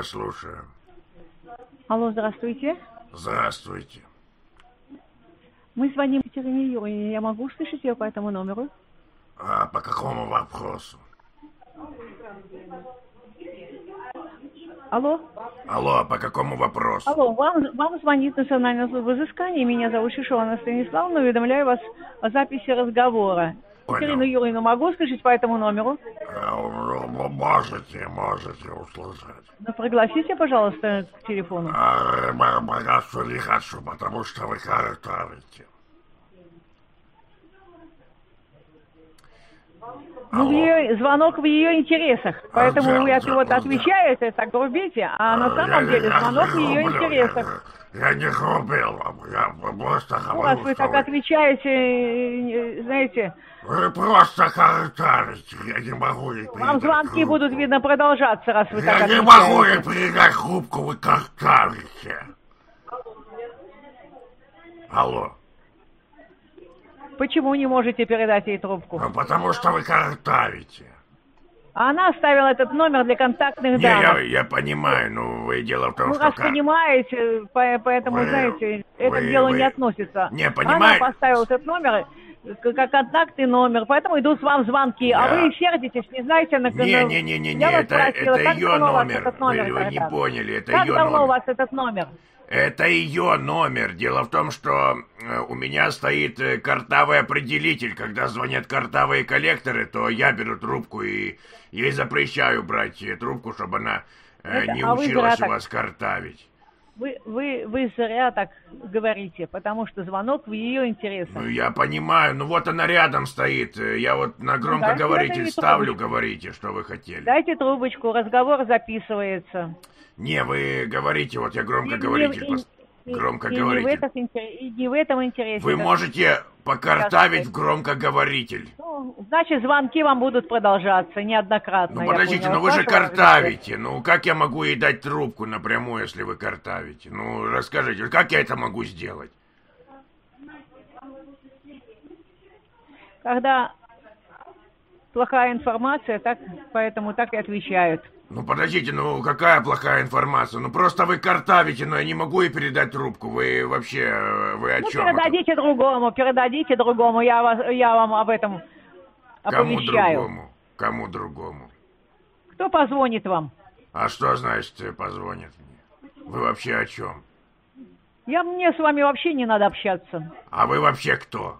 вас слушаю. Алло, здравствуйте. Здравствуйте. Мы звоним Екатерине Юрьевне. Я могу услышать ее по этому номеру? А по какому вопросу? Алло? Алло, по какому вопросу? Алло, вам звонит Национальная служба взыскания. Меня зовут Шишова Станиславовна. Уведомляю вас о записи разговора. Екатерину Юрьевну могу услышать по этому номеру? Можете услышать. Ну, пригласите, пожалуйста, к телефону. Пока не хочу, потому что вы картавите. Ну, звонок в ее интересах, поэтому вы от него отвечаете, так грубите, а на самом деле звонок в ее интересах. Я не грубил вам, я просто говорю, раз вы так отвечаете, знаете... Вы просто картавите, я не могу ей передать. Вам звонки будут, видно, продолжаться, раз вы так отвечаете. Я не могу ей передать трубку, вы картавите. Алло. Почему не можете передать ей трубку? Ну, потому что вы картавите. А она оставила этот номер для контактных данных. Я понимаю, но дело в том, что... Ну, раз понимаете, поэтому, знаете, это к делу не относится. Не, понимаете... Она поставила этот номер как контактный номер, поэтому идут вам звонки. А вы сердитесь, не знаете... Не, это ее номер. Вы не поняли, это ее номер. Как давно у вас этот номер? Это ее номер. Дело в том, что у меня стоит картавый определитель. Когда звонят картавые коллекторы, то я беру трубку и ей запрещаю брать трубку, чтобы она не училась у вас картавить. Вы зря так говорите, потому что звонок в ее интересах. Ну, я понимаю, ну вот она рядом стоит. Я вот на громкоговоритель ставлю, говорите, что вы хотели. Дайте трубочку, разговор записывается. Не, вы говорите, вот я громкоговоритель громкоговоритель. И не в этом интересе. Вы можете покартавить в громкоговоритель. Ну, значит, звонки вам будут продолжаться неоднократно. Ну, подождите, ну вы же картавите. Ну, как я могу ей дать трубку напрямую, если вы картавите? Ну, расскажите, как я это могу сделать? Когда плохая информация, поэтому так и отвечают. Ну, подождите, ну какая плохая информация? Ну, просто вы картавите, но я не могу ей передать трубку. Вы вообще, вы о чем? Передадите другому, я вам об этом оповещаю. Кому другому? Кто позвонит вам? А что значит позвонит мне? Вы вообще о чем? Мне с вами вообще не надо общаться. А вы вообще кто?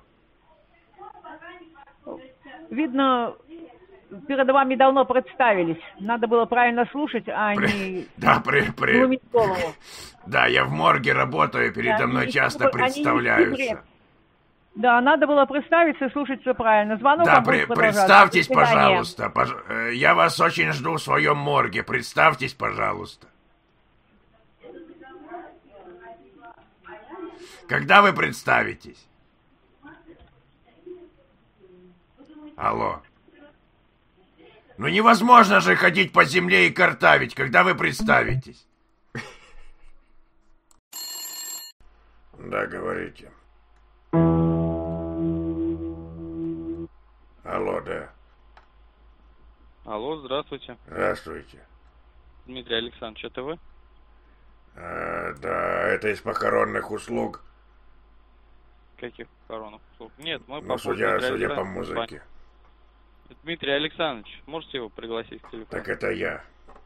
Видно... Перед вами давно представились. Надо было правильно слушать, а не глумить голову. Да, я в морге работаю, передо мной часто представляются. Да, надо было представиться и слушать все правильно. Звонок да, вам будет представьтесь, пожалуйста. Я вас очень жду в своем морге. Представьтесь, пожалуйста. Когда вы представитесь? Алло. Ну невозможно же ходить по земле и картавить, когда вы представитесь. Да, говорите. Алло, да. Алло, здравствуйте. Здравствуйте. Дмитрий Александрович, это вы? Да, это из похоронных услуг. Каких похоронных услуг? Нет, мы судя по музыке. Дмитрий Александрович, можете его пригласить к телефону? Так это я.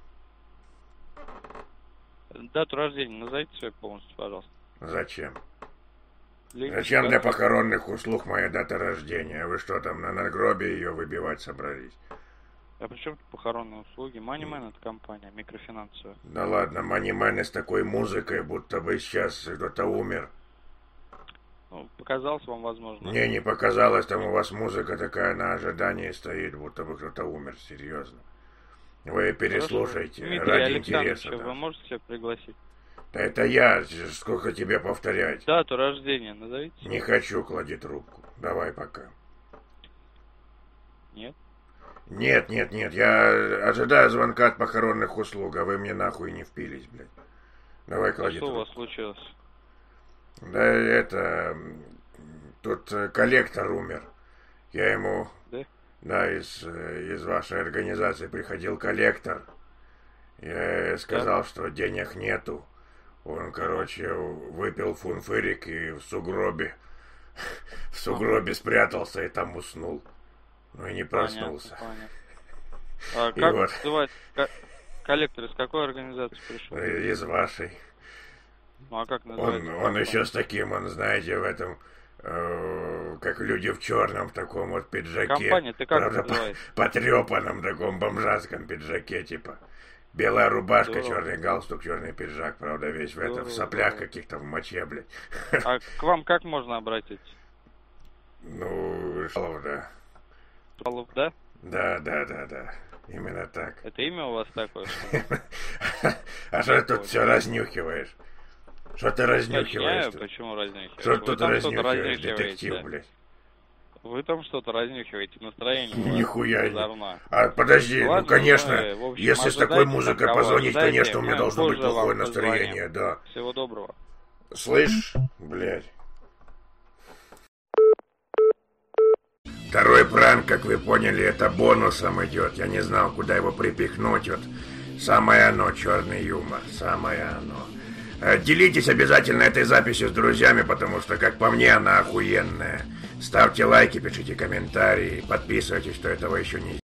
Дату рождения назовите свою полностью, пожалуйста. Зачем? Зачем для похоронных услуг моя дата рождения? Вы что там, на надгробие ее выбивать собрались? А при чем тут похоронные услуги? Moneyman это компания, микрофинансовая. Да ладно, Moneyman с такой музыкой, будто бы сейчас кто-то умер. Ну, показалось вам, возможно. Не показалось, там у вас музыка такая на ожидании стоит, будто бы кто-то умер, серьезно. Вы переслушайте, Дмитрий ради Александрович, интереса. вы можете себя пригласить? Да это я, сколько тебе повторять. Дату рождения назовите. Не хочу, клади трубку. Давай пока. Нет? Нет, я ожидаю звонка от похоронных услуг, а вы мне нахуй не впились, блядь. Давай клади трубку. Что у вас случилось? Да это... Тут коллектор умер. Я ему... Да? Да, из вашей организации приходил коллектор. Я сказал, что денег нету. Он, короче, выпил фунфырик и в сугробе спрятался и там уснул. Ну и не проснулся. Понятно. А как вот. называется коллектор, из какой организации пришел? Из вашей. Ну а как называется? Он еще с таким, он, знаете, в этом, как люди в черном, в таком вот пиджаке. Компания, ты как правда, называется? потрепанном таком бомжатском пиджаке, типа. Белая рубашка, Здорово. черный галстук, черный пиджак, правда, весь в этом, в соплях каких-то, в моче, блядь. А к вам как можно обратиться? Ну, Шалов, да. Шалов, да? Да. Именно так. Это имя у вас такое? Что А что ты тут все разнюхиваешь? Что ты разнюхиваешь? Уточняю, почему разнюхиваешь? Что Вы тут там что-то разнюхиваешь, разнюхиваете. детектив, блядь? Вы там что-то разнюхиваете, настроение у вас Нихуя не. озорное. А подожди, Ладно, ну конечно, мы, в общем, если с такой ожидайте музыкой там кого позвонить, ожидайте, конечно, у меня мы должно быть позже плохое вам настроение, позвоним. да. Всего доброго. Слышь, блядь. Второй пранк, как вы поняли, это бонусом идет. Я не знал, куда его припихнуть. Вот самое оно, черный юмор, самое оно. Делитесь обязательно этой записью с друзьями, потому что, как по мне, она охуенная. Ставьте лайки, пишите комментарии, подписывайтесь, кто этого еще не